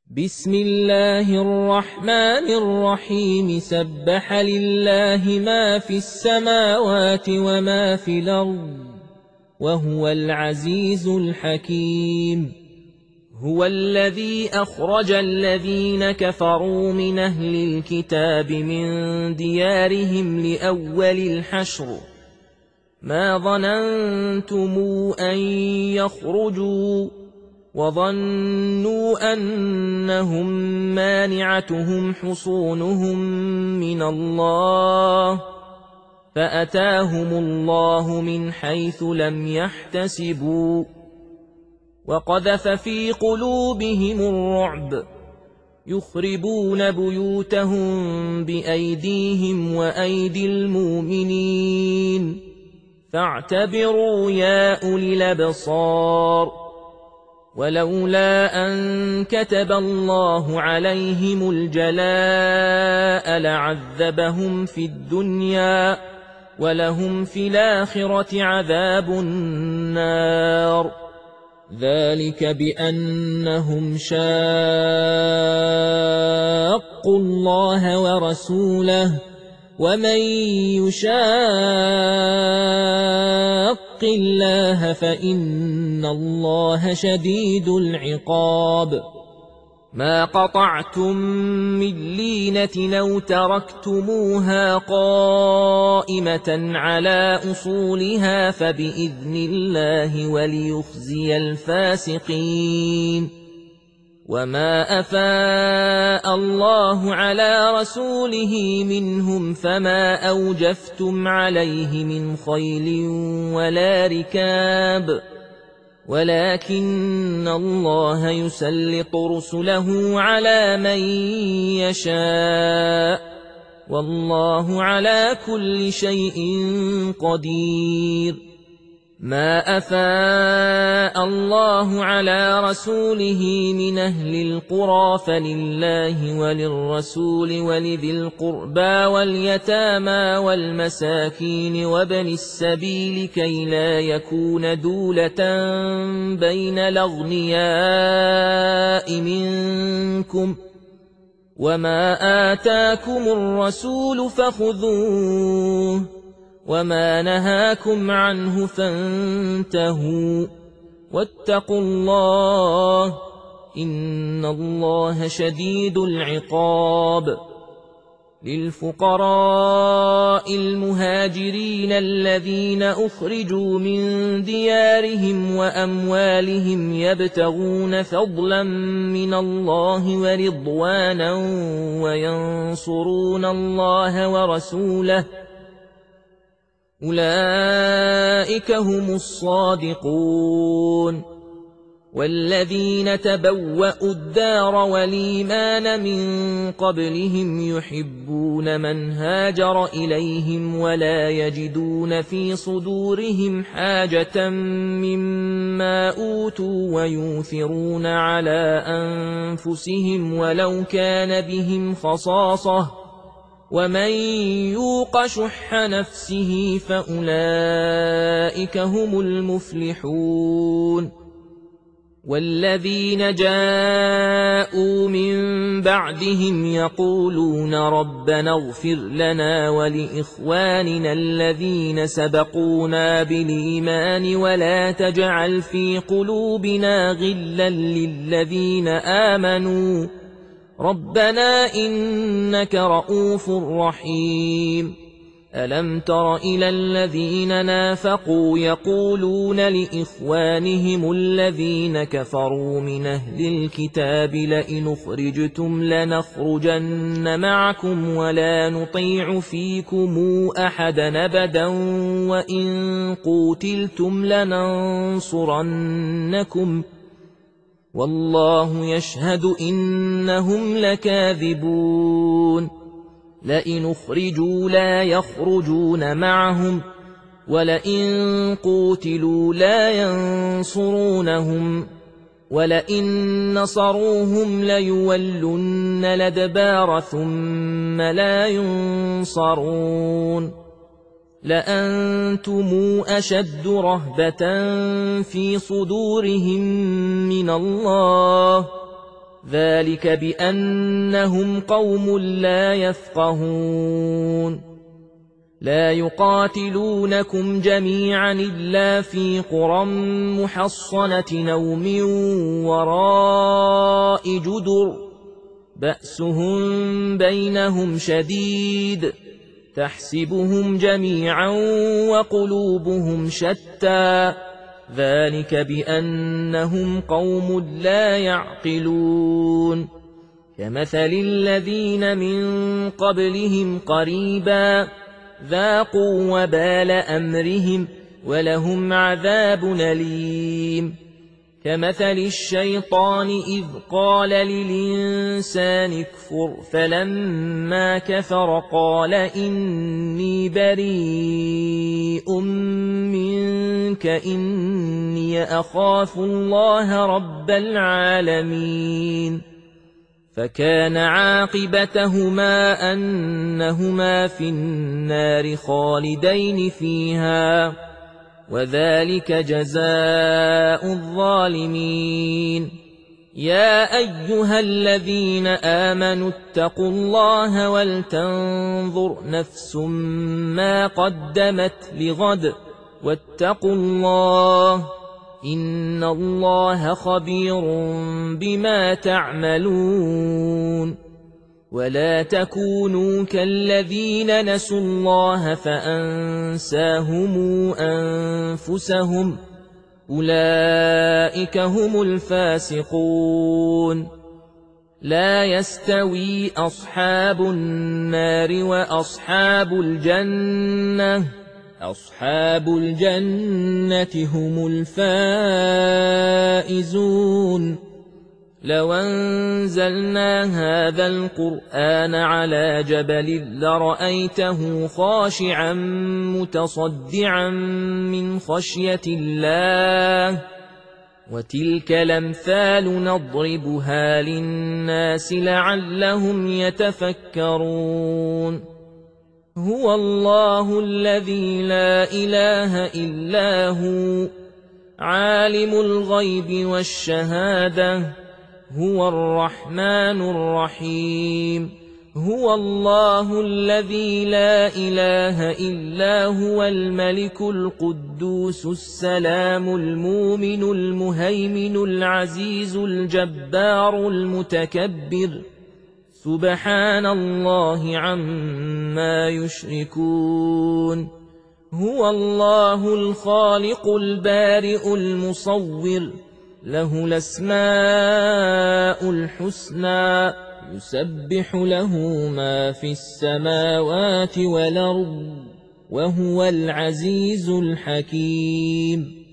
بسم الله الرحمن الرحيم سبح لله ما في السماوات وما في الأرض وهو العزيز الحكيم. هو الذي أخرج الذين كفروا من أهل الكتاب من ديارهم لأول الحشر ما ظننتم أن يخرجوا وظنوا أنهم مانعتهم حصونهم من الله فأتاهم الله من حيث لم يحتسبوا وقذف في قلوبهم الرعب يخربون بيوتهم بأيديهم وأيدي المؤمنين فاعتبروا يا أولي الأبصار. ولولا أن كتب الله عليهم الجلاء لعذبهم في الدنيا ولهم في الآخرة عذاب النار ذلك بأنهم شاقوا الله ورسوله ومن يشاق الله فإن الله شديد العقاب. ما قطعتم من لينة أو تركتموها قائمة على أصولها فبإذن الله وليخزي الفاسقين. وما أفاء الله على رسوله منهم فما أوجفتم عليه من خيل ولا ركاب ولكن الله يسلط رسله على من يشاء والله على كل شيء قدير. ما أفاء الله على رسوله من أهل القرى فلله وللرسول ولذي القربى واليتامى والمساكين وابن السبيل كي لا يكون دولة بين الأغنياء منكم وما آتاكم الرسول فخذوه وما نهاكم عنه فانتهوا واتقوا الله إن الله شديد العقاب. للفقراء المهاجرين الذين أخرجوا من ديارهم وأموالهم يبتغون فضلا من الله ورضوانا وينصرون الله ورسوله أولئك هم الصادقون. والذين تبوأوا الدار والإيمان من قبلهم يحبون من هاجر إليهم ولا يجدون في صدورهم حاجة مما أوتوا ويؤثرون على أنفسهم ولو كان بهم خصاصة ومن يوق شح نفسه فأولئك هم المفلحون. والذين جاءوا من بعدهم يقولون ربنا اغفر لنا ولإخواننا الذين سبقونا بالإيمان ولا تجعل في قلوبنا غلا للذين آمنوا ربنا إنك رؤوف رحيم. ألم تر إلى الذين نافقوا يقولون لإخوانهم الذين كفروا من أهل الكتاب لئن أخرجتم لنخرجن معكم ولا نطيع فيكم أحدا أبدا وإن قوتلتم لننصرنكم والله يشهد إنهم لكاذبون. لئن أخرجوا لا يخرجون معهم ولئن قوتلوا لا ينصرونهم ولئن نصروهم ليولن الأدبار ثم لا ينصرون. لأنتم أشد رهبة في صدورهم من الله ذلك بأنهم قوم لا يفقهون لا يقاتلونكم جميعا إلا في قرى محصنة أو من وراء جدر بأسهم بينهم شديد تحسبهم جميعا وقلوبهم شتى ذلك بأنهم قوم لا يعقلون كمثل الذين من قبلهم قريبا ذاقوا وبال أمرهم ولهم عذاب أليم كمثل الشيطان إذ قال للإنسان اكفر فلما كفر قال إني بريء منك إني أخاف الله رب العالمين فكان عاقبتهما أنهما في النار خالدين فيها وذلك جزاء الظالمين يا أيها الذين آمنوا اتقوا الله ولتنظر نفس ما قدمت لغد واتقوا الله إن الله خبير بما تعملون ولا تكونوا كالذين نسوا الله فأنساهم أنفسهم أولئك هم الفاسقون لا يستوي أصحاب النار وأصحاب الجنة أصحاب الجنة هم الفائزون لو أنزلنا هذا القرآن على جبل لرأيته خاشعا متصدعا من خشية الله وتلك الأمثال نضربها للناس لعلهم يتفكرون هو الله الذي لا إله إلا هو عالم الغيب والشهادة هو الرحمن الرحيم هو الله الذي لا إله إلا هو الملك القدوس السلام المؤمن المهيمن العزيز الجبار المتكبر سبحان الله عما يشركون هو الله الخالق البارئ المصور له الأسماء الحسنى يسبح له ما في السماوات والأرض وهو العزيز الحكيم